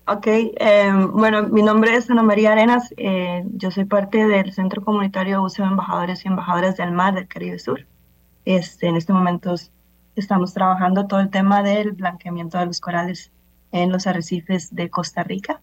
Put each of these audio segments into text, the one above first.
Ok, bueno, mi nombre es Ana María Arenas, yo soy parte del Centro Comunitario de Buceo de Embajadores y Embajadoras del Mar del Caribe Sur. En este momento estamos trabajando todo el tema del blanqueamiento de los corales en los arrecifes de Costa Rica.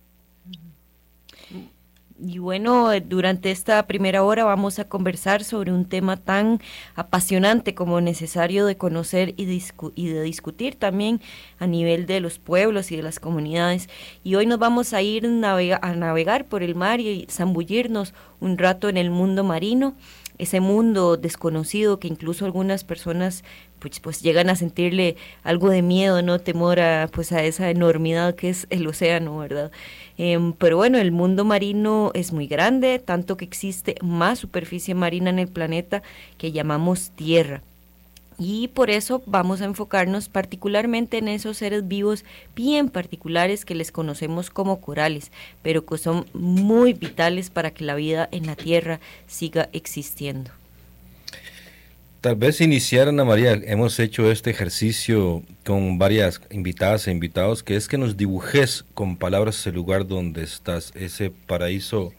Y bueno, durante esta primera hora vamos a conversar sobre un tema tan apasionante como necesario de conocer y de discutir también a nivel de los pueblos y de las comunidades. Y hoy nos vamos a ir a navegar por el mar y zambullirnos un rato en el mundo marino, ese mundo desconocido que incluso algunas personas pues llegan a sentirle algo de miedo, no temor a pues a esa enormidad que es el océano, ¿verdad? Pero bueno, el mundo marino es muy grande, tanto que existe más superficie marina en el planeta que llamamos tierra. Y por eso vamos a enfocarnos particularmente en esos seres vivos bien particulares que les conocemos como corales, pero que son muy vitales para que la vida en la Tierra siga existiendo. Tal vez iniciar, Ana María, hemos hecho este ejercicio con varias invitadas e invitados, que es que nos dibujes con palabras el lugar donde estás, ese paraíso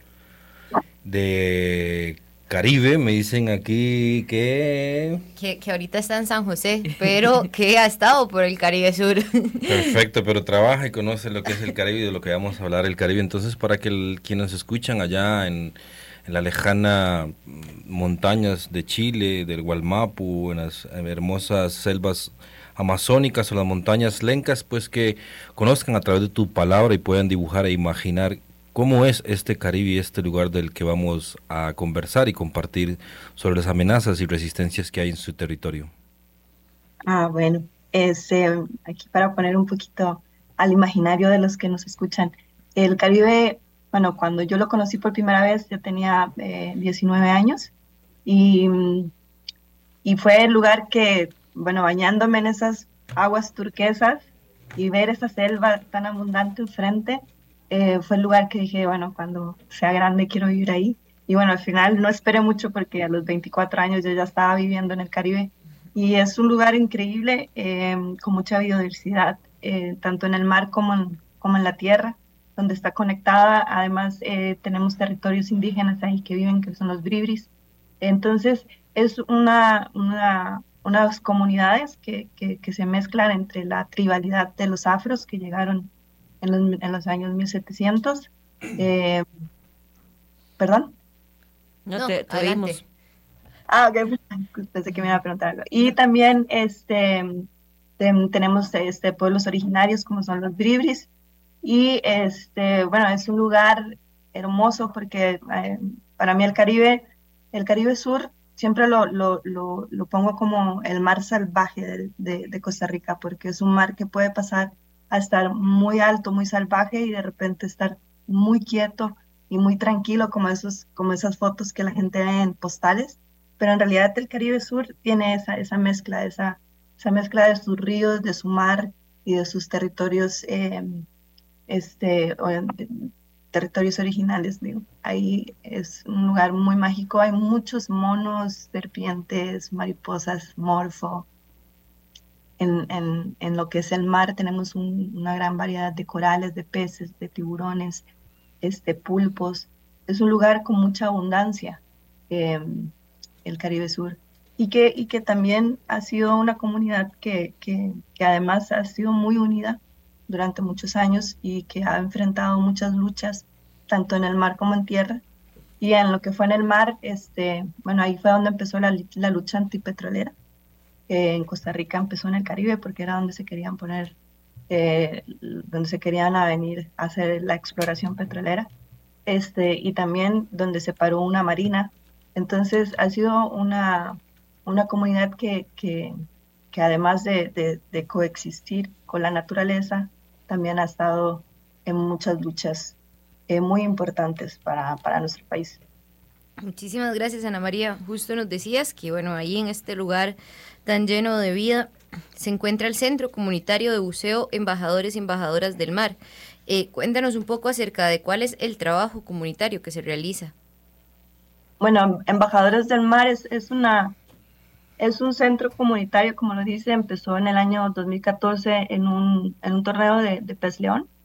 de Caribe, me dicen aquí que... Que ahorita está en San José, pero que ha estado por el Caribe Sur. Perfecto, pero trabaja y conoce lo que es el Caribe y de lo que vamos a hablar el Caribe. Entonces, para que quienes escuchan allá en la lejana montañas de Chile, del Gualmapu, en las hermosas selvas amazónicas o las montañas lencas, pues que conozcan a través de tu palabra y puedan dibujar e imaginar cómo es este Caribe y este lugar del que vamos a conversar y compartir sobre las amenazas y resistencias que hay en su territorio. Bueno, aquí para poner un poquito al imaginario de los que nos escuchan. El Caribe, bueno, cuando yo lo conocí por primera vez, yo tenía 19 años y, y fue el lugar que, bueno, bañándome en esas aguas turquesas y ver esa selva tan abundante enfrente, fue el lugar que dije, bueno, cuando sea grande quiero vivir ahí. Y bueno, al final no esperé mucho porque a los 24 años yo ya estaba viviendo en el Caribe y es un lugar increíble, con mucha biodiversidad, tanto en el mar como en la tierra, donde está conectada. Además, tenemos territorios indígenas ahí que viven, que son los bribris. Entonces, es unas comunidades que se mezclan entre la tribalidad de los afros que llegaron en los años 1700. eh, ¿Perdón? No, No, te oímos. adelante. Ok, pensé que me iba a preguntar algo. Y también tenemos pueblos originarios como son los bribris. Y bueno, es un lugar hermoso porque para mí el Caribe Sur, siempre lo pongo como el mar salvaje de Costa Rica, porque es un mar que puede pasar a estar muy alto, muy salvaje y de repente estar muy quieto y muy tranquilo, como esas fotos que la gente ve en postales. Pero en realidad el Caribe Sur tiene esa mezcla de sus ríos, de su mar y de sus territorios. De territorios originales, digo. Ahí es un lugar muy mágico, hay muchos monos, serpientes, mariposas, morfo. En lo que es el mar tenemos una gran variedad de corales, de peces, de tiburones, pulpos. Es un lugar con mucha abundancia, eh, el Caribe Sur. Y que también ha sido una comunidad que además ha sido muy unida durante muchos años y que ha enfrentado muchas luchas, tanto en el mar como en tierra. Y en lo que fue en el mar, bueno, ahí fue donde empezó la lucha antipetrolera. En Costa Rica empezó en el Caribe porque era donde se querían poner, donde se querían a venir a hacer la exploración petrolera, y también donde se paró una marina. Entonces ha sido una comunidad que además de coexistir con la naturaleza, también ha estado en muchas luchas muy importantes para nuestro país. Muchísimas gracias, Ana María. Justo nos decías que, bueno, ahí en este lugar tan lleno de vida se encuentra el Centro Comunitario de Buceo Embajadores y Embajadoras del Mar. Cuéntanos un poco acerca de cuál es el trabajo comunitario que se realiza. Bueno, Embajadores del Mar es un centro comunitario, como lo dice, empezó en el año 2014 en un torneo de pez león.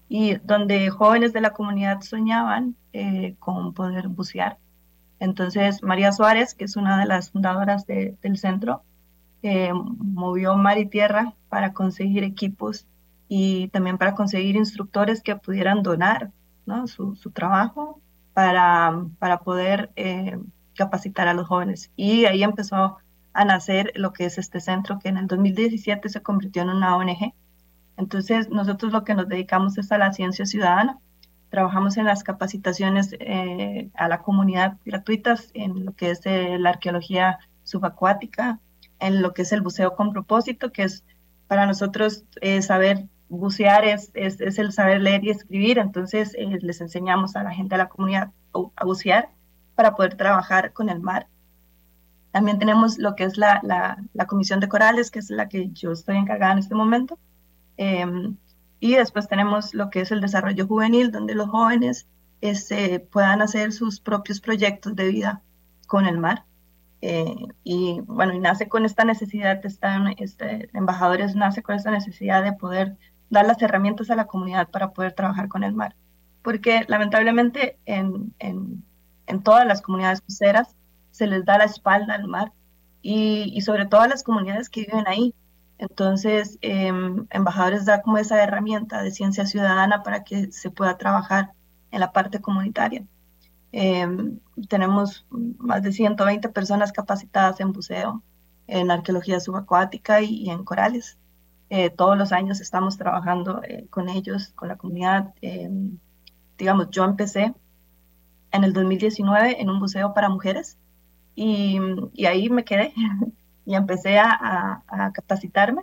y donde jóvenes de la comunidad soñaban con poder bucear. Entonces, María Suárez, que es una de las fundadoras del centro, movió mar y tierra para conseguir equipos y también para conseguir instructores que pudieran donar, ¿no?, su trabajo para poder capacitar a los jóvenes. Y ahí empezó a nacer lo que es este centro, que en el 2017 se convirtió en una ONG. Entonces, nosotros lo que nos dedicamos es a la ciencia ciudadana. Trabajamos en las capacitaciones a la comunidad gratuitas en lo que es la arqueología subacuática, en lo que es el buceo con propósito, que es para nosotros saber bucear es el saber leer y escribir. Entonces les enseñamos a la gente de la comunidad a bucear para poder trabajar con el mar. También tenemos lo que es la Comisión de Corales, que es la que yo estoy encargada en este momento. Y después tenemos lo que es el desarrollo juvenil, donde los jóvenes puedan hacer sus propios proyectos de vida con el mar. Y bueno, y nace con esta necesidad, Embajadores nace con esta necesidad de poder dar las herramientas a la comunidad para poder trabajar con el mar. Porque lamentablemente en todas las comunidades costeras se les da la espalda al mar y sobre todo a las comunidades que viven ahí. Entonces, Embajadores da como esa herramienta de ciencia ciudadana para que se pueda trabajar en la parte comunitaria. Tenemos más de 120 personas capacitadas en buceo, en arqueología subacuática y en corales. Todos los años estamos trabajando con ellos, con la comunidad. Digamos, yo empecé en el 2019 en un buceo para mujeres y ahí me quedé y empecé a capacitarme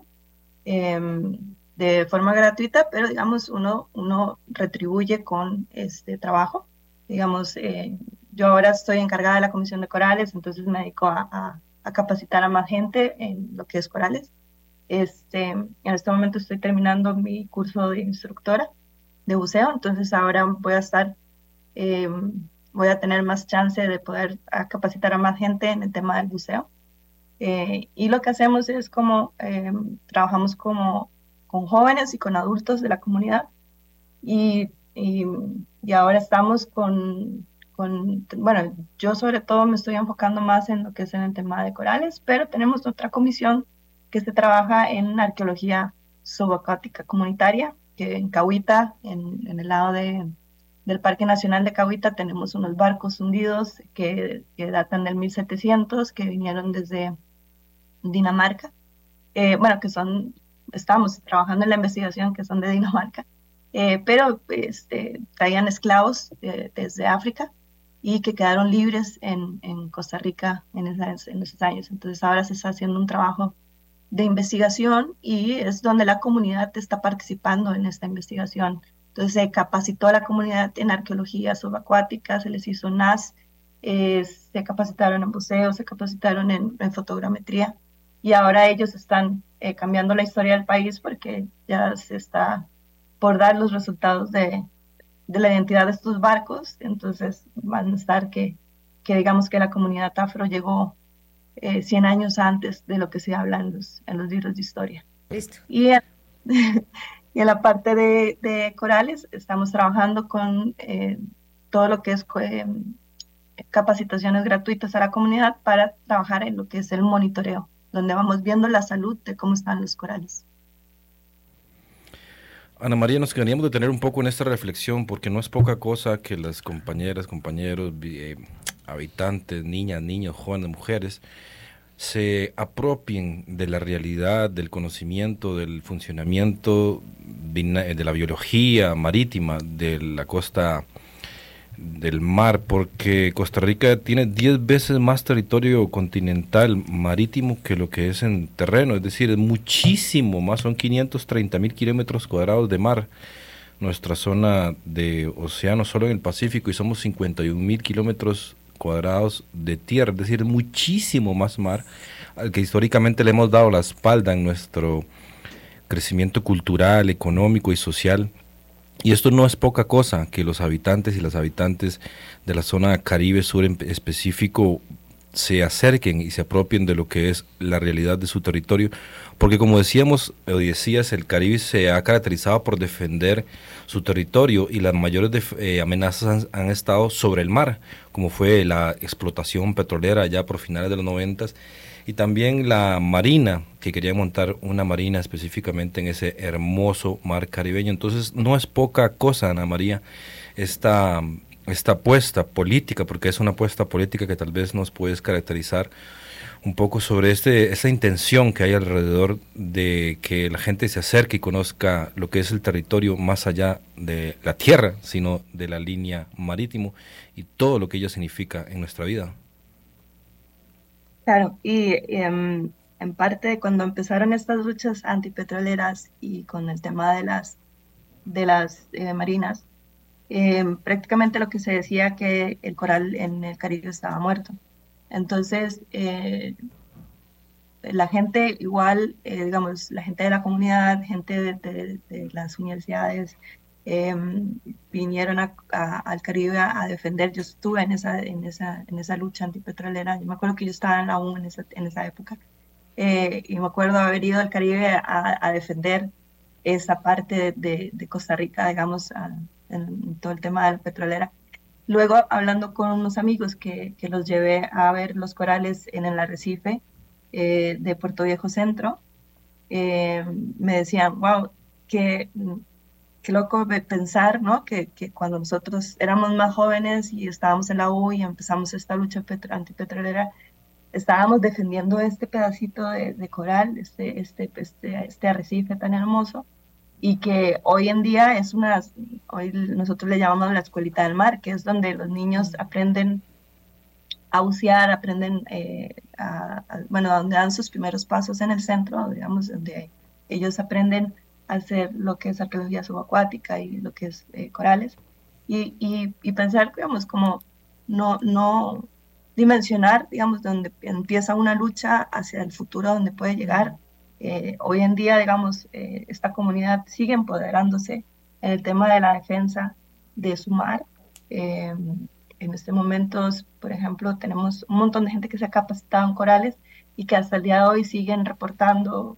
de forma gratuita, pero digamos, uno retribuye con este trabajo. Digamos, yo ahora estoy encargada de la Comisión de Corales, entonces me dedico a capacitar a más gente en lo que es corales. En este momento estoy terminando mi curso de instructora de buceo, entonces ahora voy a tener más chance de poder capacitar a más gente en el tema del buceo. Y lo que hacemos es trabajamos con jóvenes y con adultos de la comunidad y ahora estamos bueno, yo sobre todo me estoy enfocando más en lo que es en el tema de corales, pero tenemos otra comisión que se trabaja en arqueología subacuática comunitaria, que en Cahuita, en el lado del Parque Nacional de Cahuita, tenemos unos barcos hundidos que datan del 1700, que vinieron desde Dinamarca. Bueno, estamos trabajando en la investigación, que son de Dinamarca, pero traían esclavos desde África y que quedaron libres en Costa Rica en esos años. Entonces ahora se está haciendo un trabajo de investigación y es donde la comunidad está participando en esta investigación. Entonces se capacitó a la comunidad en arqueología subacuática, se les hizo NAS, se capacitaron en buceo, se capacitaron en fotogrametría y ahora ellos están cambiando la historia del país porque ya se está por dar los resultados de la identidad de estos barcos. Entonces van a estar que digamos que la comunidad afro llegó 100 años antes de lo que se habla en los libros de historia. Listo. Y en la parte de corales estamos trabajando con todo lo que es capacitaciones gratuitas a la comunidad para trabajar en lo que es el monitoreo, donde vamos viendo la salud de cómo están los corales. Ana María, nos queríamos detener un poco en esta reflexión porque no es poca cosa que las compañeras, compañeros, habitantes, niñas, niños, jóvenes, mujeres, se apropien de la realidad, del conocimiento, del funcionamiento de la biología marítima de la costa del mar, porque Costa Rica tiene 10 veces más territorio continental marítimo que lo que es en terreno, es decir, es muchísimo más, son 530,000 kilómetros cuadrados de mar, nuestra zona de océano solo en el Pacífico, y somos 51,000 kilómetros cuadrados de tierra, es decir, muchísimo más mar, al que históricamente le hemos dado la espalda en nuestro crecimiento cultural, económico y social. Y esto no es poca cosa, que los habitantes y las habitantes de la zona Caribe Sur en específico se acerquen y se apropien de lo que es la realidad de su territorio, porque como decíamos o decías, el Caribe se ha caracterizado por defender su territorio y las mayores amenazas han estado sobre el mar, como fue la explotación petrolera ya por finales de los 90 y también la marina, que quería montar una marina específicamente en ese hermoso mar caribeño. Entonces no es poca cosa, Ana María, esta apuesta política, porque es una apuesta política que tal vez nos puedes caracterizar un poco sobre esta intención que hay alrededor de que la gente se acerque y conozca lo que es el territorio más allá de la tierra, sino de la línea marítimo y todo lo que ello significa en nuestra vida. Claro, en parte cuando empezaron estas luchas antipetroleras y con el tema de las marinas, prácticamente lo que se decía que el coral en el Caribe estaba muerto. Entonces, la gente igual, digamos, la gente de la comunidad, gente de las universidades, eh, vinieron al Caribe a defender. Yo estuve en esa lucha antipetrolera. Yo me acuerdo que yo estaba en la U en esa época. Y me acuerdo haber ido al Caribe a defender esa parte de Costa Rica, digamos, en todo el tema de la petrolera. Luego, hablando con unos amigos que los llevé a ver los corales en el arrecife de Puerto Viejo Centro, me decían, wow, qué loco pensar, ¿no? Que cuando nosotros éramos más jóvenes y estábamos en la U y empezamos esta lucha antipetrolera, estábamos defendiendo este pedacito de coral, este arrecife tan hermoso, y que hoy en día hoy nosotros le llamamos la escuelita del mar, que es donde los niños aprenden a bucear, aprenden, bueno, donde dan sus primeros pasos en el centro, digamos, donde ellos aprenden a hacer lo que es arqueología subacuática y lo que es corales, y pensar, digamos, como no dimensionar, digamos, donde empieza una lucha hacia el futuro, donde puede llegar. Hoy en día, digamos, esta comunidad sigue empoderándose en el tema de la defensa de su mar. En este momento, por ejemplo, tenemos un montón de gente que se ha capacitado en corales y que hasta el día de hoy siguen reportando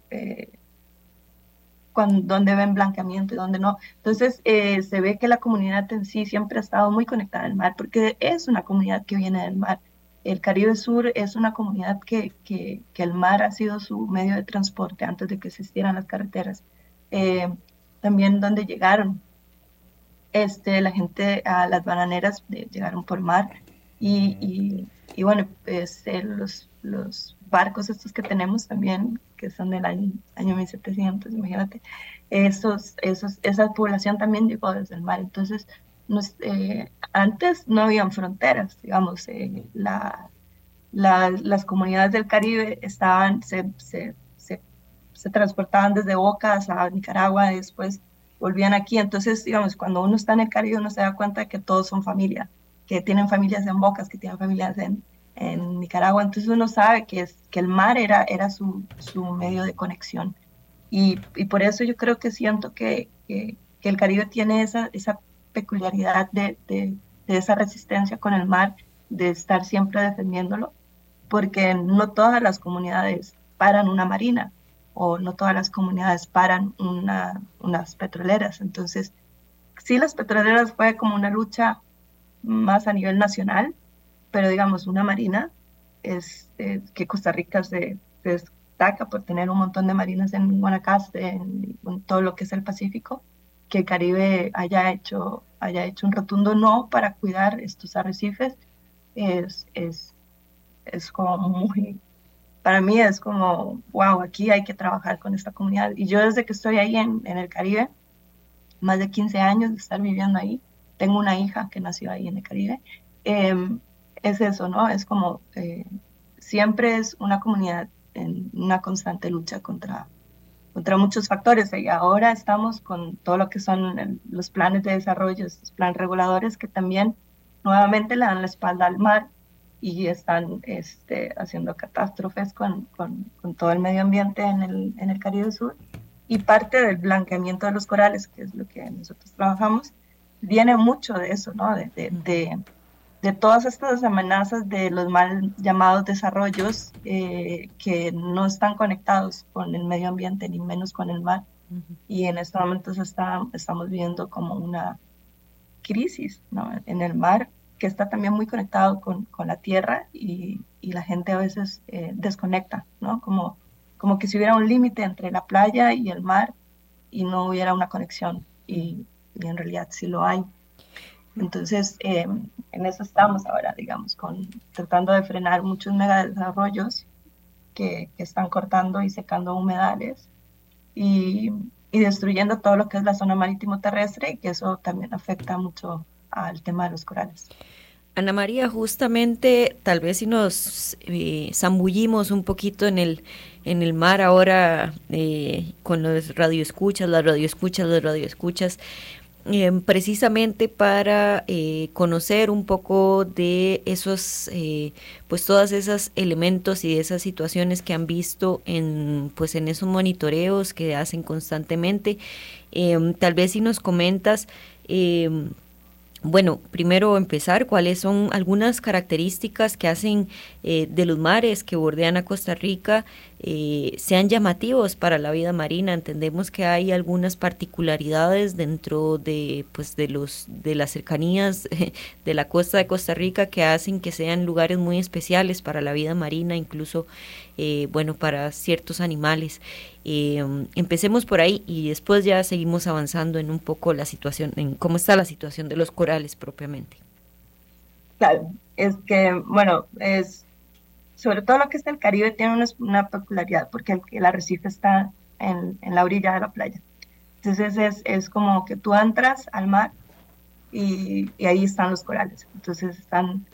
dónde ven blanqueamiento y dónde no. Entonces, se ve que la comunidad en sí siempre ha estado muy conectada al mar, porque es una comunidad que viene del mar. El Caribe Sur es una comunidad que el mar ha sido su medio de transporte antes de que existieran las carreteras. También donde llegaron la gente a las bananeras, llegaron por mar. Y bueno, pues los barcos estos que tenemos también, que son del año 1700, imagínate, esa población también llegó desde el mar. Entonces, antes no habían fronteras, digamos, las comunidades del Caribe se transportaban desde Boca hasta Nicaragua y después volvían aquí. Entonces, digamos, cuando uno está en el Caribe, uno se da cuenta que todos son familia, que tienen familias en Bocas, que tienen familias en Nicaragua. Entonces uno sabe que el mar era su medio de conexión. Y por eso yo creo que siento que el Caribe tiene esa peculiaridad de esa resistencia con el mar, de estar siempre defendiéndolo, porque no todas las comunidades paran una marina, o no todas las comunidades paran unas petroleras. Entonces, sí, las petroleras fue como una lucha más a nivel nacional, pero digamos, una marina es que Costa Rica se destaca por tener un montón de marinas en Guanacaste, en todo lo que es el Pacífico, que el Caribe haya hecho un rotundo no para cuidar estos arrecifes, es como muy, para mí es como, wow, aquí hay que trabajar con esta comunidad. Y yo desde que estoy ahí en el Caribe, más de 15 años de estar viviendo ahí, tengo una hija que nació ahí en el Caribe, es eso, ¿no? Es como, siempre es una comunidad en una constante lucha contra muchos factores, y ahora estamos con todo lo que son los planes de desarrollo, estos planes reguladores que también nuevamente le dan la espalda al mar y están haciendo catástrofes con todo el medio ambiente en el Caribe Sur. Y parte del blanqueamiento de los corales, que es lo que nosotros trabajamos, viene mucho de eso, ¿no? De de todas estas amenazas de los mal llamados desarrollos que no están conectados con el medio ambiente, ni menos con el mar. Y en estos momentos estamos viendo como una crisis, ¿no?, en el mar, que está también muy conectado con la tierra, y la gente a veces desconecta, ¿no? Como que si hubiera un límite entre la playa y el mar y no hubiera una conexión, y en realidad sí lo hay. Entonces, en eso estamos ahora, digamos, tratando de frenar muchos megadesarrollos que están cortando y secando humedales y destruyendo todo lo que es la zona marítimo terrestre, y que eso también afecta mucho al tema de los corales. Ana María, justamente, tal vez si nos zambullimos un poquito en el mar ahora, con los radioescuchas, los radioescuchas, precisamente para conocer un poco de esos, pues todas esas elementos y de esas situaciones que han visto pues en esos monitoreos que hacen constantemente. Tal vez si nos comentas, bueno, primero empezar, ¿cuáles son algunas características que hacen de los mares que bordean a Costa Rica sean llamativos para la vida marina? Entendemos que hay algunas particularidades dentro de, pues, de las cercanías de la costa de Costa Rica que hacen que sean lugares muy especiales para la vida marina, incluso bueno, para ciertos animales. Empecemos por ahí y después ya seguimos avanzando en un poco la situación, en cómo está la situación de los corales propiamente. Claro, es que, bueno, sobre todo lo que es el Caribe tiene una peculiaridad, porque el arrecife está en la orilla de la playa. Entonces es como que tú entras al mar y ahí están los corales. Entonces están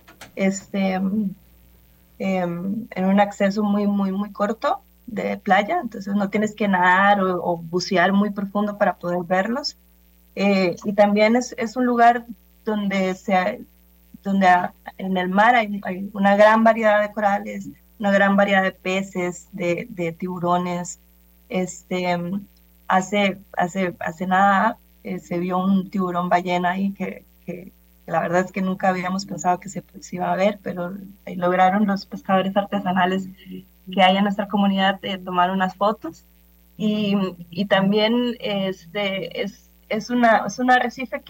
en un acceso muy, muy, muy corto de playa, entonces no tienes que nadar o bucear muy profundo para poder verlos. Y también es un lugar donde en el mar hay una gran variedad de corales, una gran variedad de peces, de tiburones. Hace nada se vio un tiburón ballena ahí que la verdad es que nunca habíamos pensado que se iba a ver, pero lograron los pescadores artesanales que hay en nuestra comunidad tomar unas fotos. Y también es un arrecife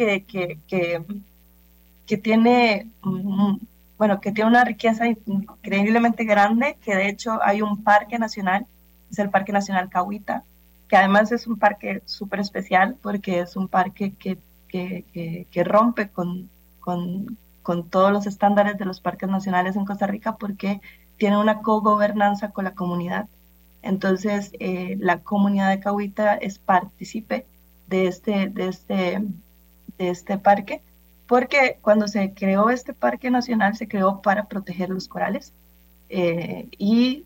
que tiene, bueno, que tiene una riqueza increíblemente grande, que de hecho hay un parque nacional, es el Parque Nacional Cahuita, que además es un parque súper especial porque es un parque que rompe con todos los estándares de los parques nacionales en Costa Rica, porque tiene una cogobernanza con la comunidad. Entonces, la comunidad de Cahuita es partícipe de este parque, porque cuando se creó este parque nacional se creó para proteger los corales, y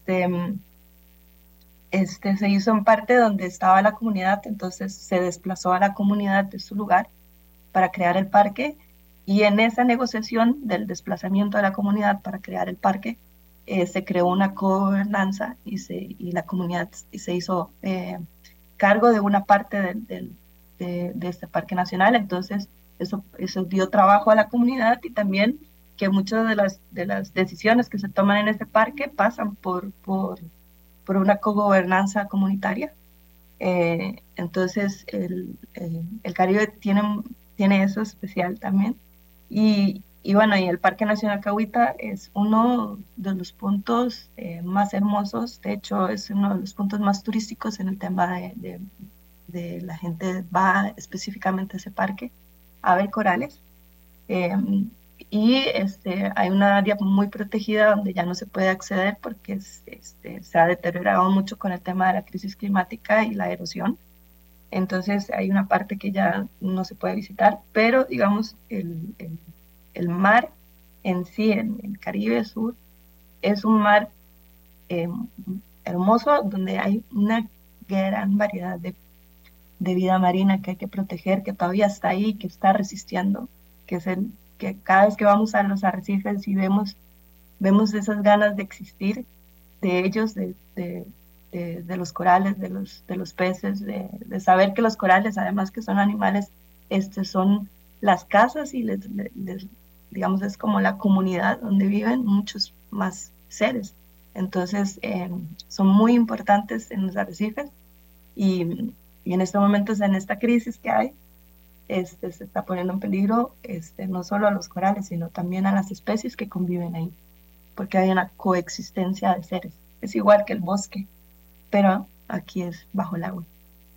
se hizo en parte donde estaba la comunidad, entonces se desplazó a la comunidad de su lugar para crear el parque, y en esa negociación del desplazamiento de la comunidad para crear el parque, se creó una gobernanza y la comunidad se hizo cargo de una parte de este parque nacional. Entonces eso dio trabajo a la comunidad, y también que muchas de las decisiones que se toman en este parque pasan por una cogobernanza comunitaria. Entonces el Caribe tiene eso especial también. Y bueno, y el Parque Nacional Cahuita es uno de los puntos más hermosos. De hecho, es uno de los puntos más turísticos en el tema de la gente va específicamente a ese parque a ver corales. Y hay una área muy protegida donde ya no se puede acceder porque se ha deteriorado mucho con el tema de la crisis climática y la erosión. Entonces hay una parte que ya no se puede visitar, pero digamos el mar en sí, en el Caribe Sur, es un mar hermoso donde hay una gran variedad de vida marina que hay que proteger, que todavía está ahí, que está resistiendo, que cada vez que vamos a los arrecifes y vemos esas ganas de existir de ellos, de los corales, de los peces, de saber que los corales, además que son animales, son las casas y digamos, es como la comunidad donde viven muchos más seres. Entonces, son muy importantes en los arrecifes y en estos momentos, en esta crisis que hay, se está poniendo en peligro no solo a los corales, sino también a las especies que conviven ahí, porque hay una coexistencia de seres. Es igual que el bosque, pero aquí es bajo el agua.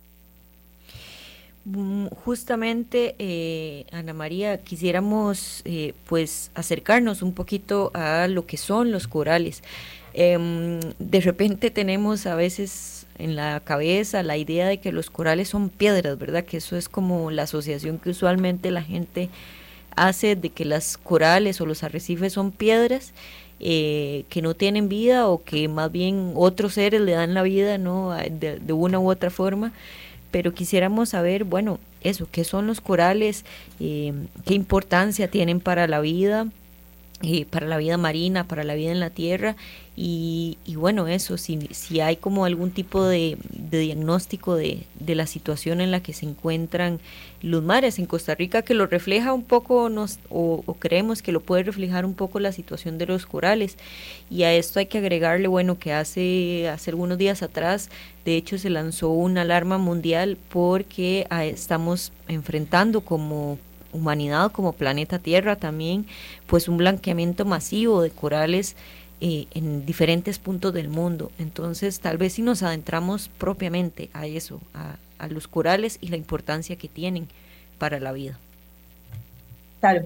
Justamente, Ana María, quisiéramos pues acercarnos un poquito a lo que son los corales. De repente tenemos a veces en la cabeza la idea de que los corales son piedras, ¿verdad? Que eso es como la asociación que usualmente la gente hace de que las corales o los arrecifes son piedras que no tienen vida o que más bien otros seres le dan la vida, ¿no? De una u otra forma. Pero quisiéramos saber, bueno, eso, qué son los corales, qué importancia tienen para la vida marina, para la vida en la tierra, y bueno, eso, si hay como algún tipo de diagnóstico de la situación en la que se encuentran los mares en Costa Rica, que lo refleja un poco, o creemos que lo puede reflejar un poco la situación de los corales. Y a esto hay que agregarle, bueno, que hace algunos días atrás, de hecho, se lanzó una alarma mundial porque estamos enfrentando como humanidad, como planeta Tierra también, pues un blanqueamiento masivo de corales en diferentes puntos del mundo. Entonces, tal vez si nos adentramos propiamente a eso, a los corales y la importancia que tienen para la vida. Claro,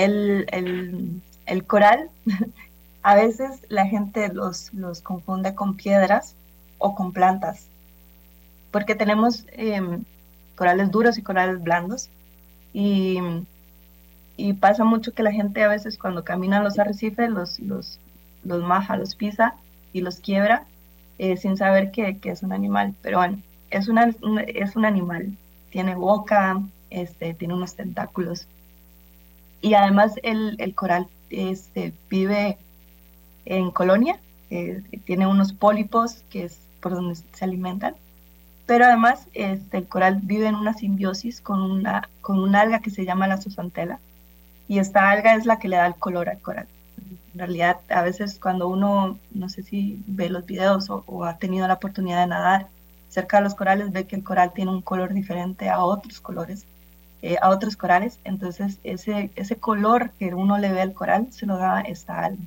el coral, a veces la gente los confunde con piedras o con plantas, porque tenemos corales duros y corales blandos, y, y pasa mucho que la gente a veces cuando camina los arrecifes los maja, los pisa y los quiebra sin saber que es un animal. Pero bueno, es un animal, tiene boca, tiene unos tentáculos. Y además el coral vive en colonia, tiene unos pólipos que es por donde se alimentan, pero además el coral vive en una simbiosis con una alga que se llama la zooxanthella, y esta alga es la que le da el color al coral. En realidad, a veces cuando uno, no sé si ve los videos o ha tenido la oportunidad de nadar cerca de los corales, ve que el coral tiene un color diferente a otros colores, a otros corales. Entonces, ese color que uno le ve al coral se lo da esta alga.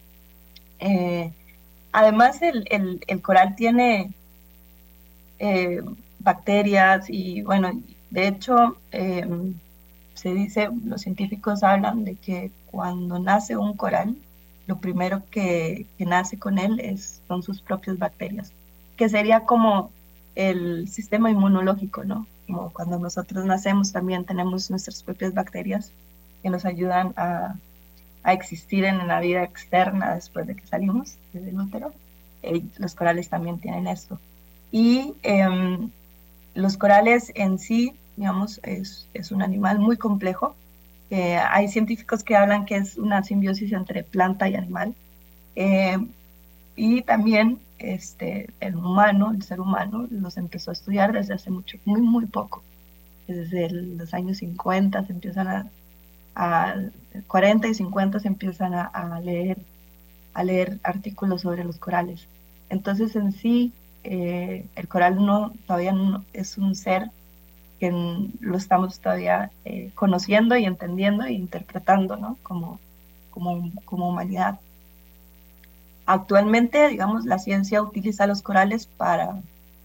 Además, el coral tiene bacterias y, bueno, de hecho, se dice, los científicos hablan de que cuando nace un coral, lo primero que nace con él son sus propias bacterias, que sería como el sistema inmunológico, ¿no? Como cuando nosotros nacemos también tenemos nuestras propias bacterias que nos ayudan a existir en la vida externa después de que salimos del útero. Los corales también tienen esto. Y los corales en sí, digamos, es un animal muy complejo. Hay científicos que hablan que es una simbiosis entre planta y animal. Y también el ser humano, los empezó a estudiar desde hace mucho, muy, muy poco. Desde los años 50 se empiezan a 40 y 50 se empiezan a leer artículos sobre los corales. Entonces, en sí, el coral todavía no es un ser que lo estamos todavía conociendo y entendiendo e interpretando, ¿no? como humanidad. Actualmente, digamos, la ciencia utiliza los corales para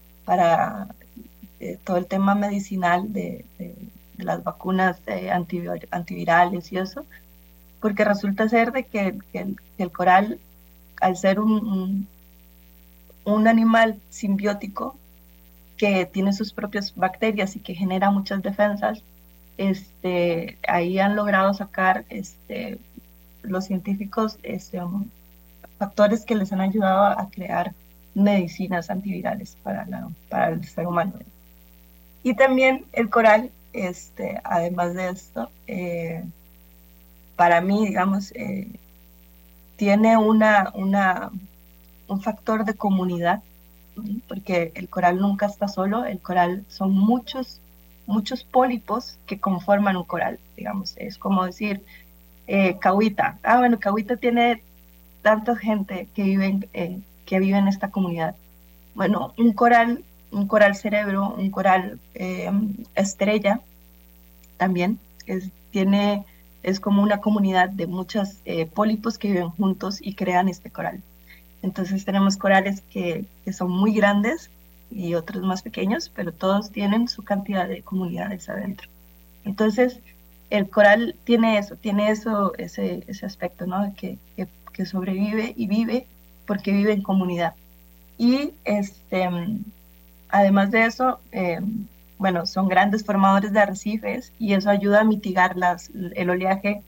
todo el tema medicinal de las vacunas antivirales y eso, porque resulta ser de que el coral, al ser un animal simbiótico que tiene sus propias bacterias y que genera muchas defensas, ahí han logrado sacar los científicos factores que les han ayudado a crear medicinas antivirales para el ser humano. Y también el coral, además de esto, para mí, digamos, tiene un factor de comunidad, porque el coral nunca está solo. El coral son muchos pólipos que conforman un coral, digamos. Es como decir, Cahuita. Bueno, Cahuita tiene tanta gente que vive en esta comunidad. Bueno, un coral cerebro, un coral estrella también, es como una comunidad de muchos pólipos que viven juntos y crean este coral. Entonces tenemos corales que son muy grandes y otros más pequeños, pero todos tienen su cantidad de comunidades adentro. Entonces, el coral tiene ese aspecto, ¿no? Que sobrevive y vive porque vive en comunidad. Y además de eso, bueno, son grandes formadores de arrecifes y eso ayuda a mitigar el oleaje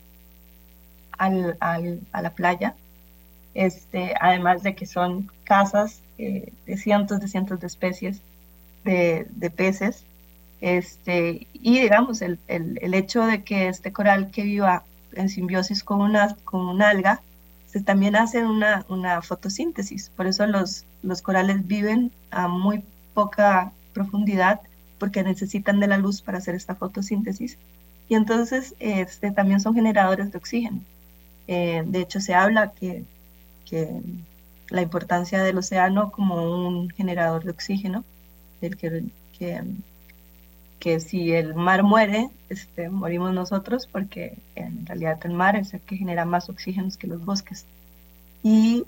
a la playa. Además de que son casas de cientos de especies de peces. Y digamos, el hecho de que este coral que viva en simbiosis con una alga, se también hace una fotosíntesis. Por eso los corales viven a muy poca profundidad, porque necesitan de la luz para hacer esta fotosíntesis. Y entonces también son generadores de oxígeno. De hecho, se habla que la importancia del océano como un generador de oxígeno, del que si el mar muere, morimos nosotros, porque en realidad el mar es el que genera más oxígenos que los bosques. Y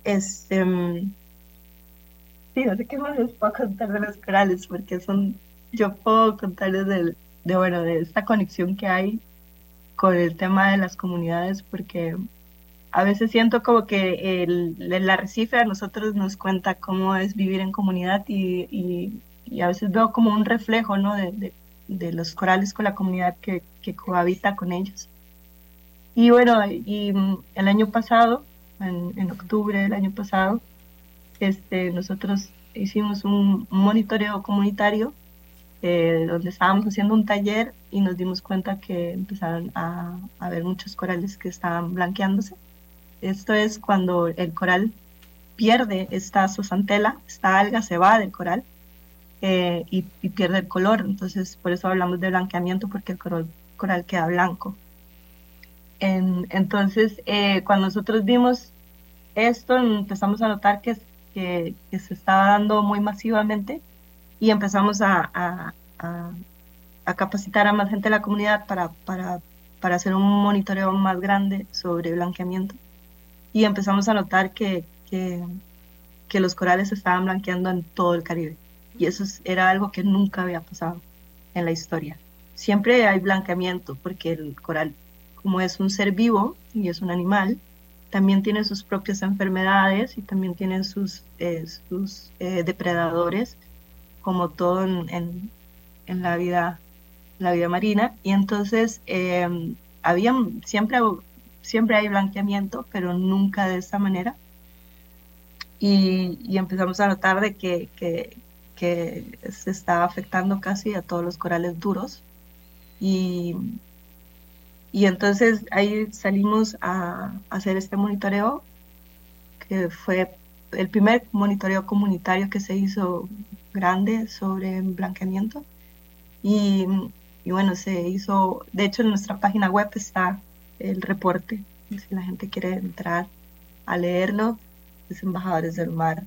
sí, no sé qué más les puedo contar de los corales, porque yo puedo contarles de esta conexión que hay con el tema de las comunidades, porque a veces siento como que el arrecife a nosotros nos cuenta cómo es vivir en comunidad y a veces veo como un reflejo, ¿no? de los corales con la comunidad que cohabita con ellos. Y bueno, el año pasado, en octubre del año pasado, nosotros hicimos un monitoreo comunitario donde estábamos haciendo un taller y nos dimos cuenta que empezaron a haber muchos corales que estaban blanqueándose. Esto es cuando el coral pierde esta zooxantel, esta alga se va del coral y pierde el color. Entonces, por eso hablamos de blanqueamiento, porque el coral queda blanco. Entonces, cuando nosotros vimos esto, empezamos a notar que se estaba dando muy masivamente y empezamos a capacitar a más gente de la comunidad para hacer un monitoreo más grande sobre blanqueamiento. Y empezamos a notar que los corales se estaban blanqueando en todo el Caribe. Y eso era algo que nunca había pasado en la historia. Siempre hay blanqueamiento, porque el coral, como es un ser vivo y es un animal, también tiene sus propias enfermedades y también tiene sus depredadores, como todo en la vida marina. Y entonces siempre hay blanqueamiento, pero nunca de esta manera. Y empezamos a notar de que se está afectando casi a todos los corales duros. Y entonces ahí salimos a hacer este monitoreo, que fue el primer monitoreo comunitario que se hizo grande sobre blanqueamiento. Y bueno, se hizo, de hecho en nuestra página web está el reporte, si la gente quiere entrar a leerlo, es Embajadores del Mar,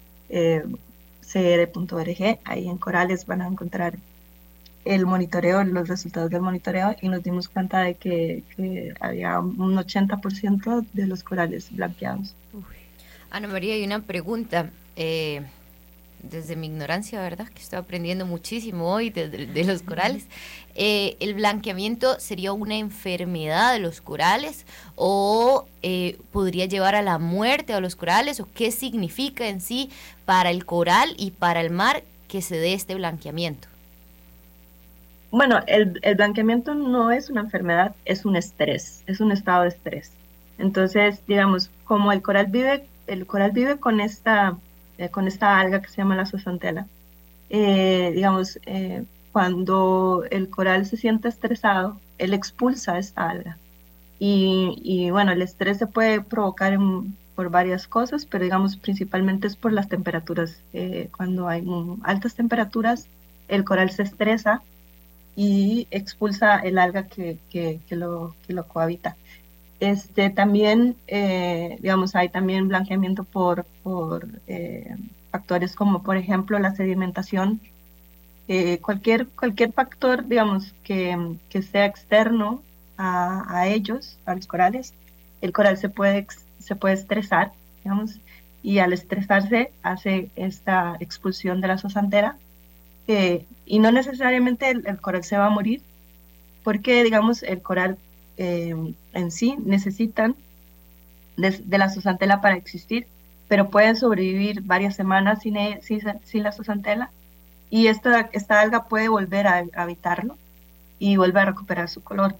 cr.org. Ahí en Corales van a encontrar el monitoreo, los resultados del monitoreo, y nos dimos cuenta de que había un 80% de los corales blanqueados. Ana María, hay una pregunta. Desde mi ignorancia, ¿verdad? Que estoy aprendiendo muchísimo hoy de los corales. ¿El blanqueamiento sería una enfermedad de los corales o podría llevar a la muerte de los corales? ¿O qué significa en sí para el coral y para el mar que se dé este blanqueamiento? Bueno, el blanqueamiento no es una enfermedad, es un estrés, es un estado de estrés. Entonces, digamos, como el coral vive con esta alga que se llama la zooxantel. Digamos, cuando el coral se siente estresado, él expulsa esta alga. Y bueno, el estrés se puede provocar por varias cosas, pero digamos, principalmente es por las temperaturas. Cuando hay altas temperaturas, el coral se estresa y expulsa el alga que lo cohabita. También, digamos, hay también blanqueamiento por factores como, por ejemplo, la sedimentación. Cualquier factor, digamos, que sea externo a ellos, a los corales, el coral se puede estresar, digamos, y al estresarse hace esta expulsión de la zooxantea, y no necesariamente el coral se va a morir, porque, digamos, el coral en sí necesitan de la zooxantea para existir, pero pueden sobrevivir varias semanas sin la zooxantea, y esta alga puede volver a habitarlo y vuelve a recuperar su color.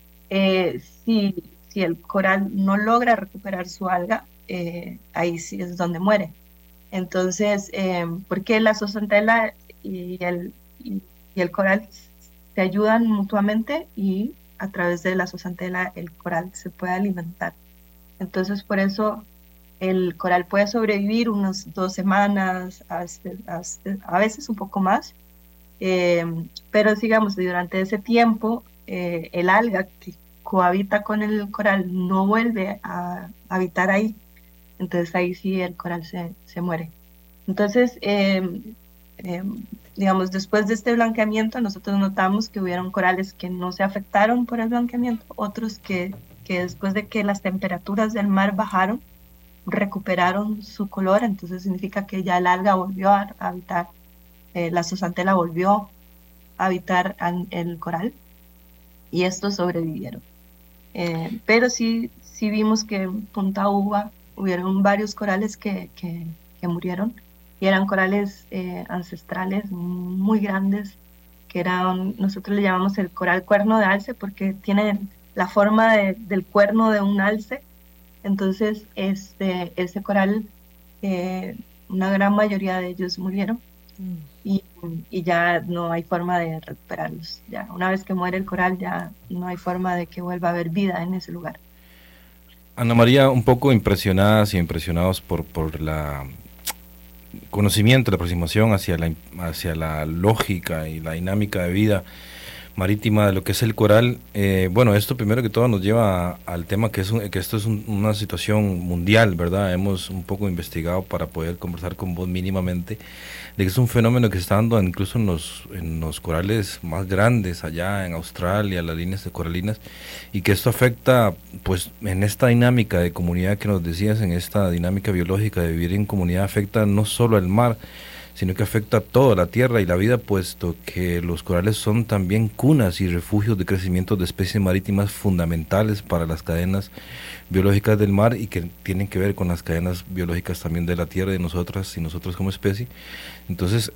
Si el coral no logra recuperar su alga, ahí sí es donde muere. Entonces, porque la zooxantea y el coral se ayudan mutuamente, y a través de la zooxantea el coral se puede alimentar. Entonces, por eso el coral puede sobrevivir unas 2 semanas, a veces un poco más, pero digamos, durante ese tiempo, el alga que cohabita con el coral no vuelve a habitar ahí, entonces ahí sí el coral se muere. Entonces, digamos, después de este blanqueamiento, nosotros notamos que hubieron corales que no se afectaron por el blanqueamiento, otros que después de que las temperaturas del mar bajaron, recuperaron su color, entonces significa que ya el alga volvió a habitar, la zooxantea volvió a habitar el coral, y estos sobrevivieron. Pero sí vimos que en Punta Uva hubieron varios corales que murieron, y eran corales ancestrales muy grandes, que nosotros le llamamos el coral cuerno de alce, porque tiene la forma del cuerno de un alce. Entonces, ese coral, una gran mayoría de ellos murieron, y ya no hay forma de recuperarlos. Ya, una vez que muere el coral, ya no hay forma de que vuelva a haber vida en ese lugar. Ana María, un poco impresionadas y impresionados por la conocimiento, la aproximación hacia la lógica y la dinámica de vida marítima de lo que es el coral. Bueno, esto primero que todo nos lleva al tema que esto es una situación mundial, ¿verdad? Hemos un poco investigado para poder conversar con vos mínimamente de que es un fenómeno que se está dando incluso en los corales más grandes allá en Australia, las líneas de coralinas, y que esto afecta, pues, en esta dinámica de comunidad que nos decías, en esta dinámica biológica de vivir en comunidad, afecta no solo al mar, sino que afecta a toda la tierra y la vida, puesto que los corales son también cunas y refugios de crecimiento de especies marítimas fundamentales para las cadenas biológicas del mar, y que tienen que ver con las cadenas biológicas también de la tierra, de nosotras y nosotros como especie. Entonces,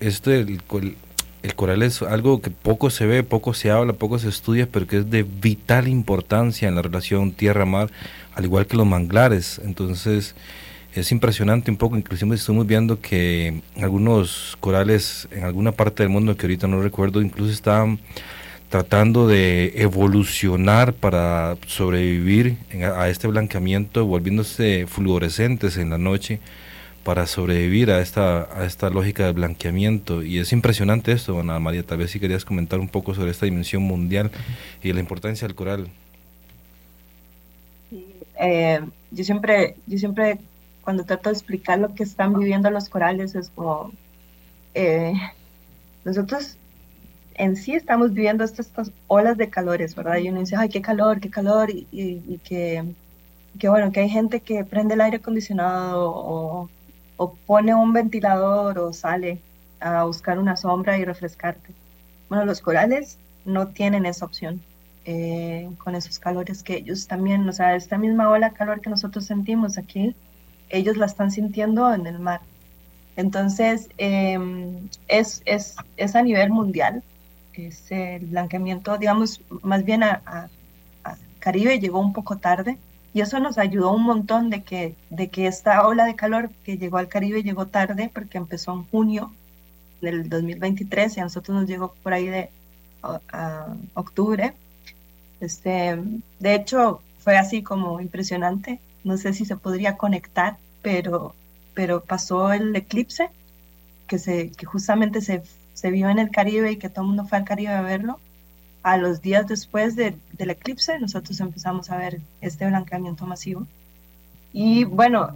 el coral es algo que poco se ve, poco se habla, poco se estudia, pero que es de vital importancia en la relación tierra-mar, al igual que los manglares. Entonces, es impresionante un poco, inclusive estamos viendo que algunos corales en alguna parte del mundo, que ahorita no recuerdo, incluso están tratando de evolucionar para sobrevivir a este blanqueamiento, volviéndose fluorescentes en la noche para sobrevivir a esta lógica de blanqueamiento. Y es impresionante esto, Ana María. Tal vez si querías comentar un poco sobre esta dimensión mundial y la importancia del coral. Yo siempre cuando trato de explicar lo que están viviendo los corales, es como, nosotros en sí estamos viviendo estas olas de calores, ¿verdad? Y uno dice, ay, qué calor, y que bueno, que hay gente que prende el aire acondicionado, o pone un ventilador, o sale a buscar una sombra y refrescarte. Bueno, los corales no tienen esa opción, con esos calores que ellos también, o sea, esta misma ola de calor que nosotros sentimos aquí, ellos la están sintiendo en el mar. Entonces, es a nivel mundial. El blanqueamiento, digamos, más bien a Caribe llegó un poco tarde, y eso nos ayudó un montón de que esta ola de calor que llegó al Caribe llegó tarde, porque empezó en junio del 2023, y a nosotros nos llegó por ahí de octubre. De hecho, fue así como impresionante. No sé si se podría conectar, pero pasó el eclipse, que justamente se vio en el Caribe, y que todo el mundo fue al Caribe a verlo. a los días después del eclipse, nosotros empezamos a ver este blanqueamiento masivo. Y bueno,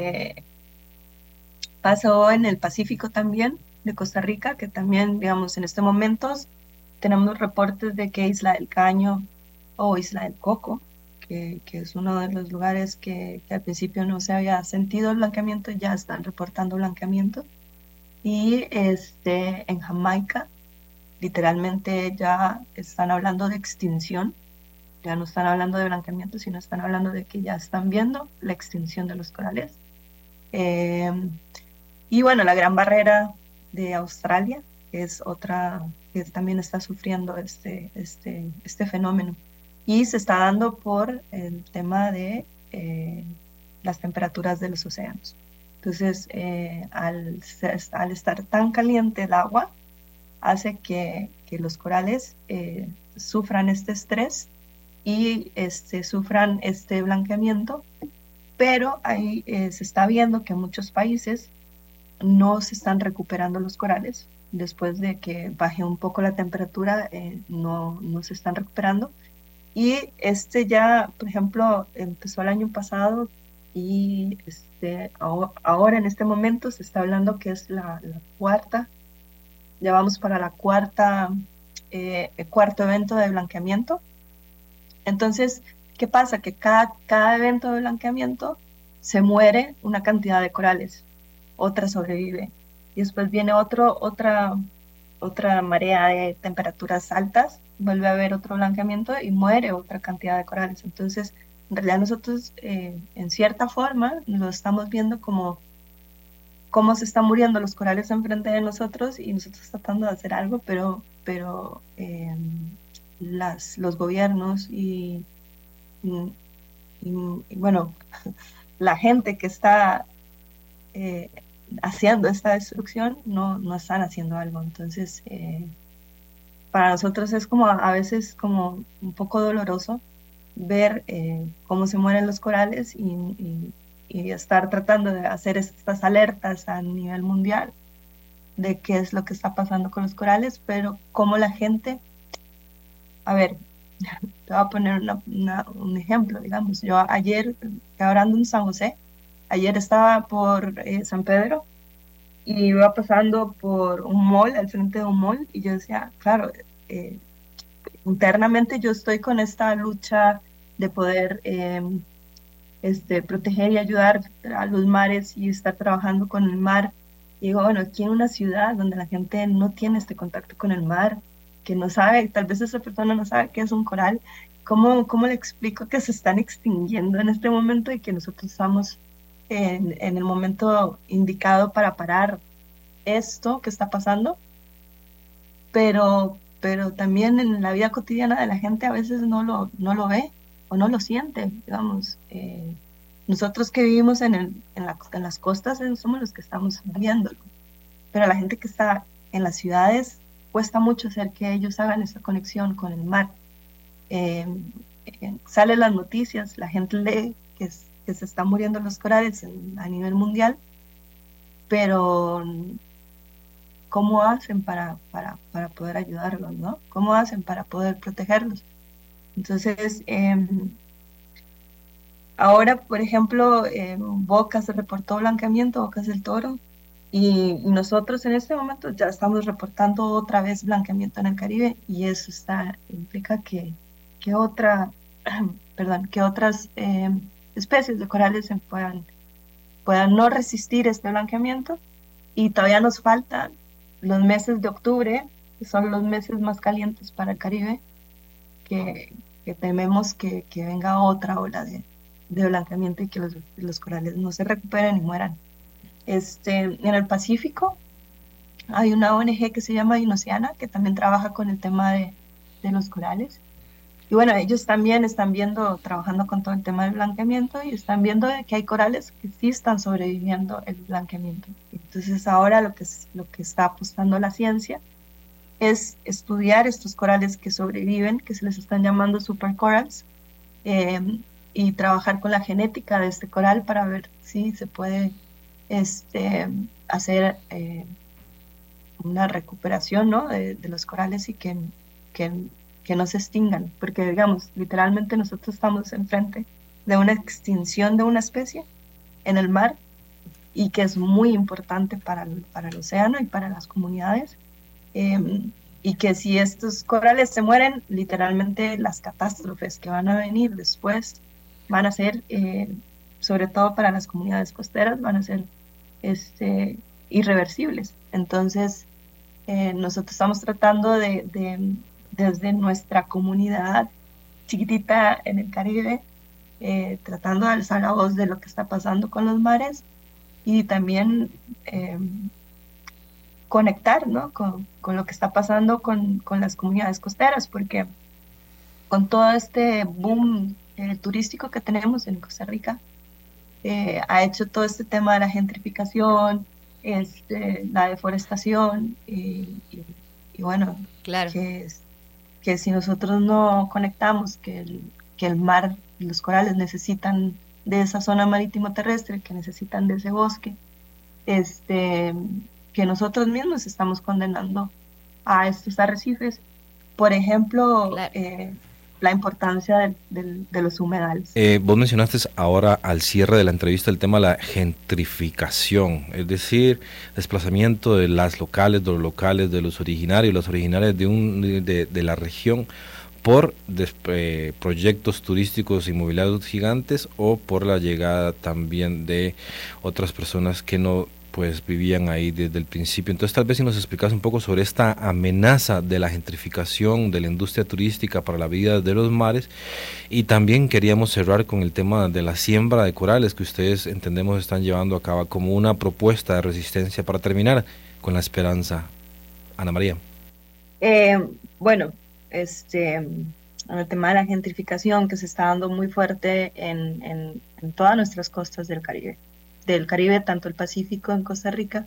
pasó en el Pacífico también, de Costa Rica, que también, digamos, en estos momentos tenemos reportes de que Isla del Caño o Isla del Coco, que es uno de los lugares que al principio no se había sentido el blanqueamiento, ya están reportando blanqueamiento. Y en Jamaica, literalmente ya están hablando de extinción, ya no están hablando de blanqueamiento, sino están hablando de que ya están viendo la extinción de los corales. Y bueno, la Gran Barrera de Australia, que es otra que también está sufriendo este fenómeno. Y se está dando por el tema de las temperaturas de los océanos. Entonces, al estar tan caliente el agua, hace que los corales sufran este estrés y sufran este blanqueamiento, pero ahí se está viendo que muchos países no se están recuperando los corales. Después de que baje un poco la temperatura, no se están recuperando. Y ya, por ejemplo, empezó el año pasado y ahora en este momento se está hablando que es la cuarta, ya vamos para la cuarto evento de blanqueamiento. Entonces, ¿qué pasa? Que cada evento de blanqueamiento se muere una cantidad de corales, otra sobrevive. Y después viene otra marea de temperaturas altas, vuelve a haber otro blanqueamiento y muere otra cantidad de corales. Entonces, en realidad nosotros, en cierta forma, lo estamos viendo como cómo se están muriendo los corales enfrente de nosotros y nosotros tratando de hacer algo, pero los gobiernos y bueno, la gente que está haciendo esta destrucción no están haciendo algo. Entonces, para nosotros es como a veces como un poco doloroso ver cómo se mueren los corales y estar tratando de hacer estas alertas a nivel mundial de qué es lo que está pasando con los corales, pero como la gente, a ver, te voy a poner un ejemplo, digamos, yo ayer, hablando en San José, ayer estaba por San Pedro y iba pasando por un mall, al frente de un mall, y yo decía, claro, internamente yo estoy con esta lucha de poder proteger y ayudar a los mares y estar trabajando con el mar. Y digo, bueno, aquí en una ciudad donde la gente no tiene este contacto con el mar, que no sabe, tal vez esa persona no sabe qué es un coral, ¿cómo le explico que se están extinguiendo en este momento y que nosotros estamos en el momento indicado para parar esto que está pasando? Pero también en la vida cotidiana de la gente a veces no lo ve o no lo siente, digamos. Nosotros que vivimos en las costas somos los que estamos viéndolo, pero la gente que está en las ciudades cuesta mucho hacer que ellos hagan esa conexión con el mar. Salen las noticias, la gente lee que se están muriendo los corales a nivel mundial, pero ¿cómo hacen para poder ayudarlos, no? ¿Cómo hacen para poder protegerlos? Entonces, ahora, por ejemplo, Boca se reportó blanqueamiento, Bocas del Toro, y nosotros en este momento ya estamos reportando otra vez blanqueamiento en el Caribe, y eso implica que que otras especies de corales puedan no resistir este blanqueamiento, y todavía nos faltan los meses de octubre, que son los meses más calientes para el Caribe, que tememos que venga otra ola de blanqueamiento y que los corales no se recuperen y mueran. En el Pacífico hay una ONG que se llama Inoceana, que también trabaja con el tema de los corales. Y bueno, ellos también están trabajando con todo el tema del blanqueamiento y están viendo que hay corales que sí están sobreviviendo el blanqueamiento. Entonces ahora lo que está apostando la ciencia es estudiar estos corales que sobreviven, que se les están llamando supercorals, y trabajar con la genética de este coral para ver si se puede hacer una recuperación, ¿no? de los corales y que que no se extingan, porque digamos, literalmente nosotros estamos enfrente de una extinción de una especie en el mar y que es muy importante para el océano y para las comunidades. Y que si estos corales se mueren, literalmente las catástrofes que van a venir después van a ser, sobre todo para las comunidades costeras, van a ser irreversibles. Entonces, nosotros estamos tratando desde nuestra comunidad chiquitita en el Caribe, tratando de alzar la voz de lo que está pasando con los mares y también conectar, ¿no? con lo que está pasando con las comunidades costeras, porque con todo este boom turístico que tenemos en Costa Rica, ha hecho todo este tema de la gentrificación, la deforestación, y bueno, Claro. que si nosotros no conectamos que el mar y los corales necesitan de esa zona marítimo terrestre, que necesitan de ese bosque, que nosotros mismos estamos condenando a estos arrecifes. Por ejemplo, Claro. la importancia de los humedales. Vos mencionaste ahora al cierre de la entrevista el tema de la gentrificación, es decir, desplazamiento de las locales, de los locales, de los originarios, las originarias de la región por proyectos turísticos inmobiliarios gigantes o por la llegada también de otras personas que no pues vivían ahí desde el principio. Entonces tal vez si nos explicas un poco sobre esta amenaza de la gentrificación de la industria turística para la vida de los mares, y también queríamos cerrar con el tema de la siembra de corales que ustedes entendemos están llevando a cabo como una propuesta de resistencia para terminar con la esperanza. Ana María. Bueno, el tema de la gentrificación que se está dando muy fuerte en todas nuestras costas del Caribe, tanto el Pacífico en Costa Rica,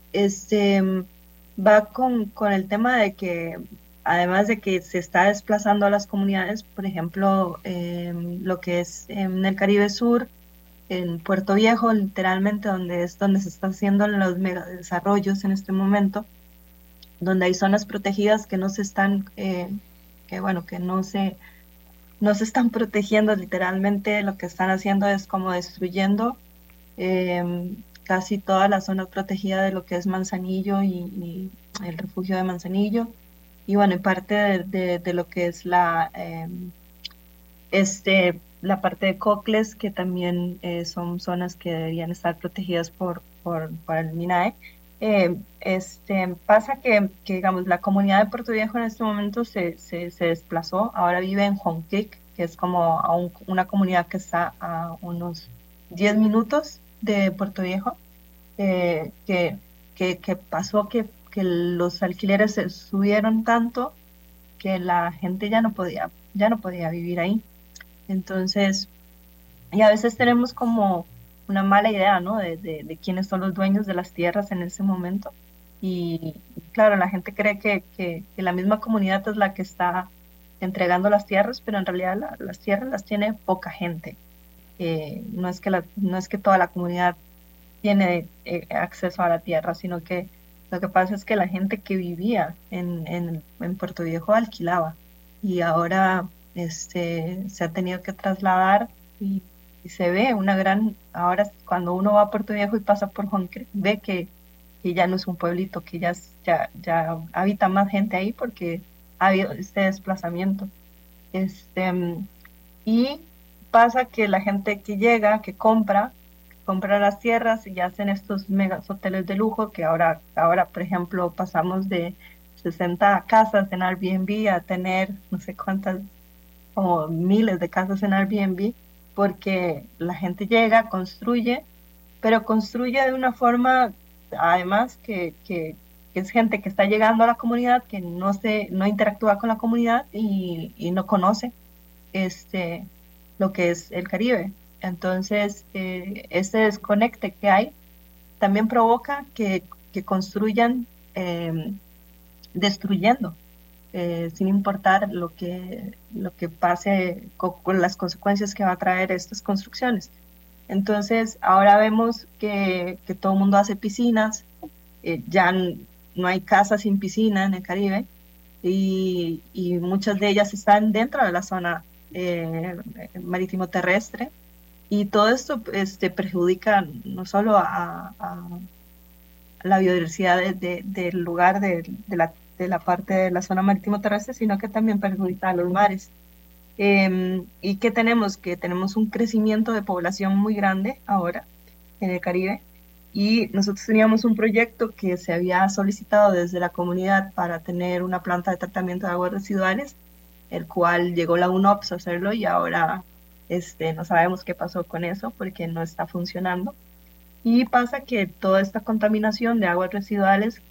va con el tema de que, además de que se está desplazando a las comunidades, por ejemplo, lo que es en el Caribe Sur, en Puerto Viejo, literalmente, donde se están haciendo los megadesarrollos en este momento, donde hay zonas protegidas que no se están, que no se están protegiendo, literalmente lo que están haciendo es como destruyendo casi toda la zona protegida de lo que es Manzanillo y el refugio de Manzanillo, y bueno, y parte de lo que es la parte de Cocles, que también son zonas que deberían estar protegidas por el MINAE. Pasa que, digamos, la comunidad de Puerto Viejo en este momento se desplazó, ahora vive en Honquic, que es como una comunidad que está a unos 10 minutos de Puerto Viejo, que pasó que los alquileres se subieron tanto que la gente ya no podía vivir ahí. Entonces, y a veces tenemos como una mala idea, ¿no? de quiénes son los dueños de las tierras en ese momento. Y claro, la gente cree que la misma comunidad es la que está entregando las tierras, pero en realidad las tierras las tiene poca gente. No es que toda la comunidad tiene acceso a la tierra, sino que lo que pasa es que la gente que vivía en Puerto Viejo alquilaba, y ahora se ha tenido que trasladar, y se ve ahora cuando uno va a Puerto Viejo y pasa por Jonque, ve que ya no es un pueblito, que ya habita más gente ahí porque ha habido este desplazamiento. Y pasa que la gente que llega, que compra las tierras y hacen estos megas hoteles de lujo, que ahora, por ejemplo, pasamos de 60 casas en Airbnb a tener no sé cuántas, como miles de casas en Airbnb, porque la gente llega, construye, pero construye de una forma, además, que es gente que está llegando a la comunidad, que no interactúa con la comunidad y no conoce lo que es el Caribe. Entonces, ese desconecte que hay también provoca que construyan destruyendo, sin importar lo que pase con las consecuencias que va a traer estas construcciones. Entonces, ahora vemos que todo el mundo hace piscinas, ya no hay casas sin piscina en el Caribe, y muchas de ellas están dentro de la zona marítimo terrestre, y todo esto perjudica no solo a la biodiversidad del lugar, de la parte de la zona marítimo terrestre, sino que también perjudica a los mares. ¿Y qué tenemos? Que tenemos un crecimiento de población muy grande ahora en el Caribe, y nosotros teníamos un proyecto que se había solicitado desde la comunidad para tener una planta de tratamiento de aguas residuales, el cual llegó la UNOPS a hacerlo, y ahora no sabemos qué pasó con eso porque no está funcionando. Y pasa que toda esta contaminación de aguas residuales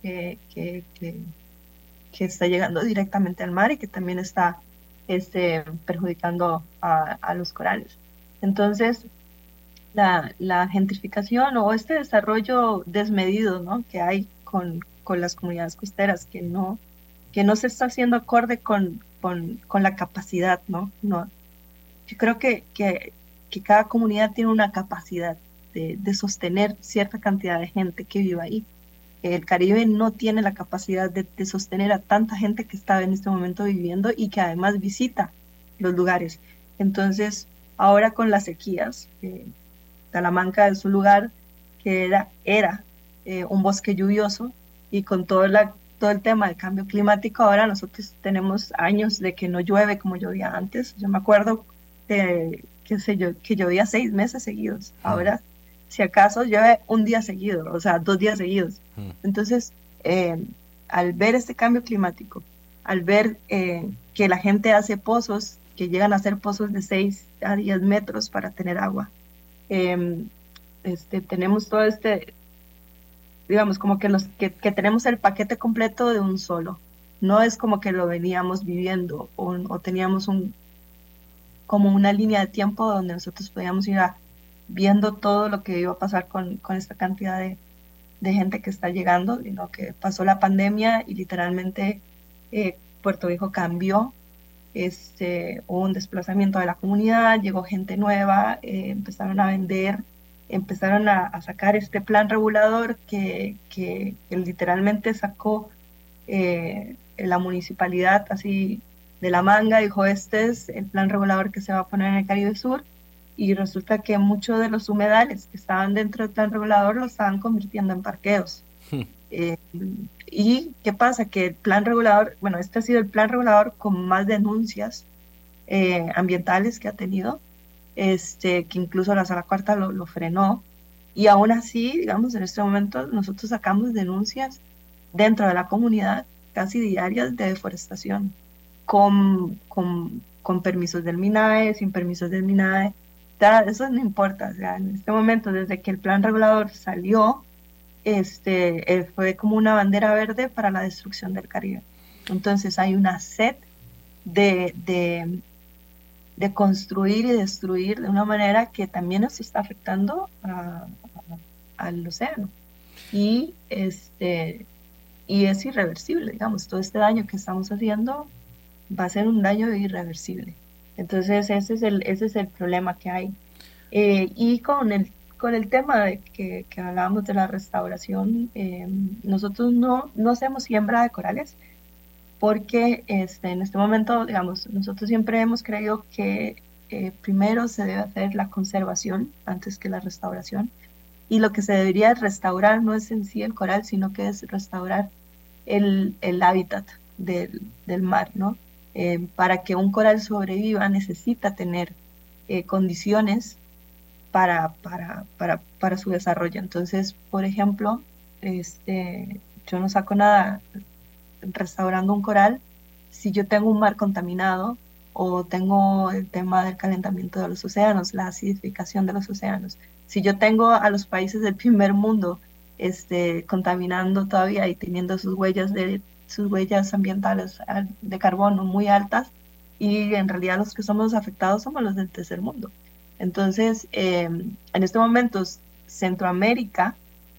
que está llegando directamente al mar y que también está perjudicando a los corales. Entonces, la gentrificación o este desarrollo desmedido, ¿no?, que hay con las comunidades costeras, que no se está haciendo acorde con la capacidad, ¿no? No, yo creo que cada comunidad tiene una capacidad de sostener cierta cantidad de gente que vive ahí. El Caribe no tiene la capacidad de sostener a tanta gente que está en este momento viviendo y que además visita los lugares. Entonces, ahora con las sequías, Talamanca es un lugar que era un bosque lluvioso, y con todo el tema del cambio climático, ahora nosotros tenemos años de que no llueve como llovía antes. Yo me acuerdo que llovía 6 meses seguidos. Ahora, si acaso, llueve un día seguido, o sea, 2 días seguidos. Entonces, al ver este cambio climático, al ver que la gente hace pozos, que llegan a hacer pozos de 6 a 10 metros para tener agua, tenemos todo digamos, como que tenemos el paquete completo de un solo. No es como que lo veníamos viviendo o teníamos como una línea de tiempo donde nosotros podíamos ir viendo todo lo que iba a pasar con esta cantidad de gente que está llegando, sino que pasó la pandemia y literalmente Puerto Viejo cambió. Hubo un desplazamiento de la comunidad, llegó gente nueva, empezaron a vender, empezaron a sacar este plan regulador que literalmente sacó la municipalidad así de la manga. Dijo, este es el plan regulador que se va a poner en el Caribe Sur, y resulta que muchos de los humedales que estaban dentro del plan regulador lo estaban convirtiendo en parqueos. ¿Y qué pasa? Que el plan regulador, bueno, este ha sido el plan regulador con más denuncias ambientales que ha tenido, que incluso la Sala Cuarta lo frenó, y aún así, digamos, en este momento nosotros sacamos denuncias dentro de la comunidad casi diarias de deforestación, con permisos del MINAE, sin permisos del MINAE. Eso no importa, o sea, en este momento, desde que el plan regulador salió, fue como una bandera verde para la destrucción del Caribe. Entonces hay una sed de construir y destruir de una manera que también nos está afectando al océano. Y es irreversible, digamos, todo este daño que estamos haciendo va a ser un daño irreversible. Entonces ese es el problema que hay. Y con el tema de que hablábamos de la restauración, nosotros no hacemos siembra de corales, porque en este momento, digamos, nosotros siempre hemos creído que primero se debe hacer la conservación antes que la restauración, y lo que se debería restaurar no es en sí el coral, sino que es restaurar el hábitat del mar, ¿no? Para que un coral sobreviva necesita tener condiciones para su desarrollo. Entonces, por ejemplo, yo no saco nada restaurando un coral si yo tengo un mar contaminado, o tengo el tema del calentamiento de los océanos, la acidificación de los océanos. Si yo tengo a los países del primer mundo contaminando todavía y teniendo sus huellas ambientales de carbono muy altas, y en realidad los que somos afectados somos los del tercer mundo. Entonces, en estos momentos, Centroamérica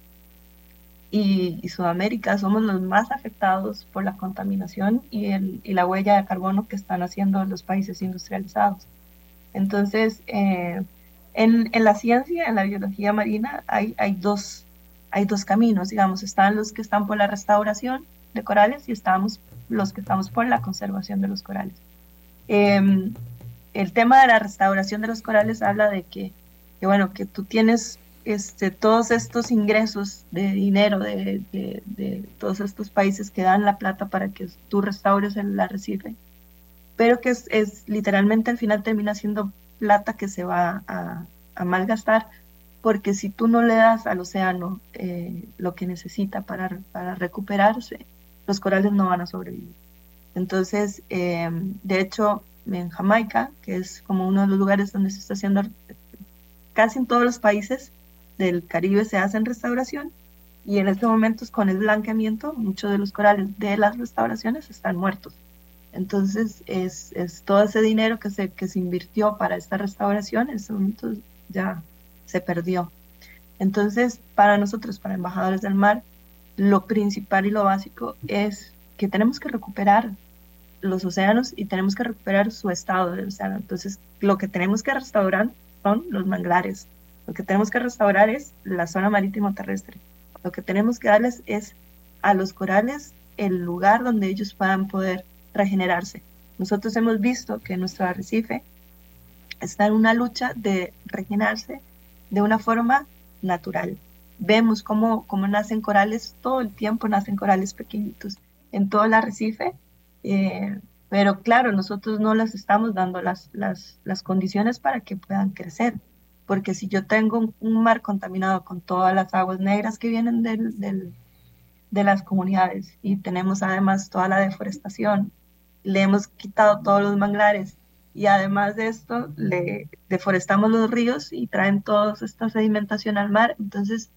y Sudamérica somos los más afectados por la contaminación y la huella de carbono que están haciendo los países industrializados. Entonces, en la ciencia, en la biología marina, hay dos caminos, digamos. Están los que están por la restauración, de corales y los que estamos por la conservación de los corales. El tema de la restauración de los corales habla de que bueno, que tú tienes todos estos ingresos de dinero de todos estos países que dan la plata para que tú restaures el arrecife, pero que es literalmente al final termina siendo plata que se va a malgastar, porque si tú no le das al océano lo que necesita para recuperarse, los corales no van a sobrevivir. Entonces, de hecho, en Jamaica, que es como uno de los lugares donde se está haciendo, casi en todos los países del Caribe se hacen restauración, y en estos momentos con el blanqueamiento, muchos de los corales de las restauraciones están muertos. Entonces, es todo ese dinero que se invirtió para esta restauración, en estos momentos ya se perdió. Entonces, para nosotros, para embajadores del mar, lo principal y lo básico es que tenemos que recuperar los océanos y tenemos que recuperar su estado del océano. Entonces, lo que tenemos que restaurar son los manglares. Lo que tenemos que restaurar es la zona marítimo terrestre. Lo que tenemos que darles es a los corales el lugar donde ellos puedan poder regenerarse. Nosotros hemos visto que nuestro arrecife está en una lucha de regenerarse de una forma natural. Vemos cómo nacen corales, todo el tiempo nacen corales pequeñitos en todo el arrecife, pero claro, nosotros no les estamos dando las condiciones para que puedan crecer, porque si yo tengo un mar contaminado con todas las aguas negras que vienen de las comunidades y tenemos además toda la deforestación, le hemos quitado todos los manglares y además de esto le deforestamos los ríos y traen toda esta sedimentación al mar, entonces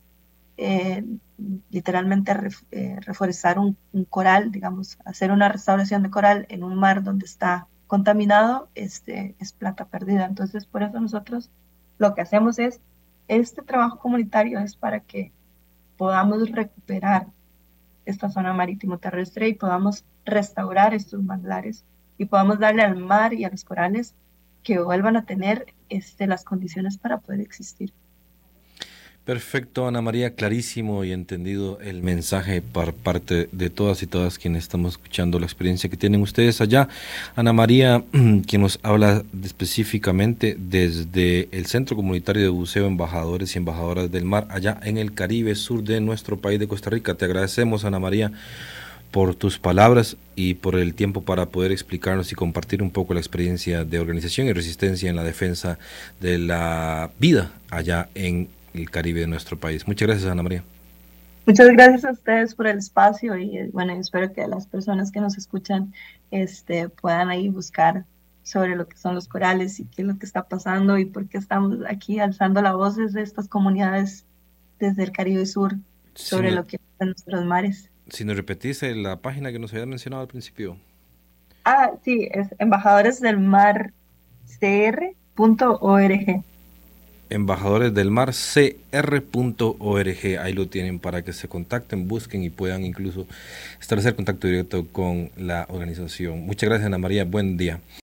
literalmente reforestar un coral, digamos, hacer una restauración de coral en un mar donde está contaminado, es plata perdida. Entonces, por eso nosotros lo que hacemos es, este trabajo comunitario es para que podamos recuperar esta zona marítimo terrestre y podamos restaurar estos manglares y podamos darle al mar y a los corales que vuelvan a tener las condiciones para poder existir. Perfecto, Ana María, clarísimo y entendido el mensaje por parte de todas y todas quienes estamos escuchando la experiencia que tienen ustedes allá. Ana María, quien nos habla específicamente desde el Centro Comunitario de Buceo Embajadores y Embajadoras del Mar, allá en el Caribe sur de nuestro país de Costa Rica. Te agradecemos, Ana María, por tus palabras y por el tiempo para poder explicarnos y compartir un poco la experiencia de organización y resistencia en la defensa de la vida allá en el Caribe de nuestro país. Muchas gracias, Ana María. Muchas gracias a ustedes por el espacio y bueno, espero que las personas que nos escuchan puedan ahí buscar sobre lo que son los corales y qué es lo que está pasando y por qué estamos aquí alzando la voz desde estas comunidades desde el Caribe Sur sobre lo que pasa en nuestros mares. Si nos repetís la página que nos habías mencionado al principio. Sí, es embajadoresdelmarcr.org. Embajadoresdelmarcr.org, ahí lo tienen para que se contacten, busquen y puedan incluso establecer contacto directo con la organización. Muchas gracias, Ana María, buen día.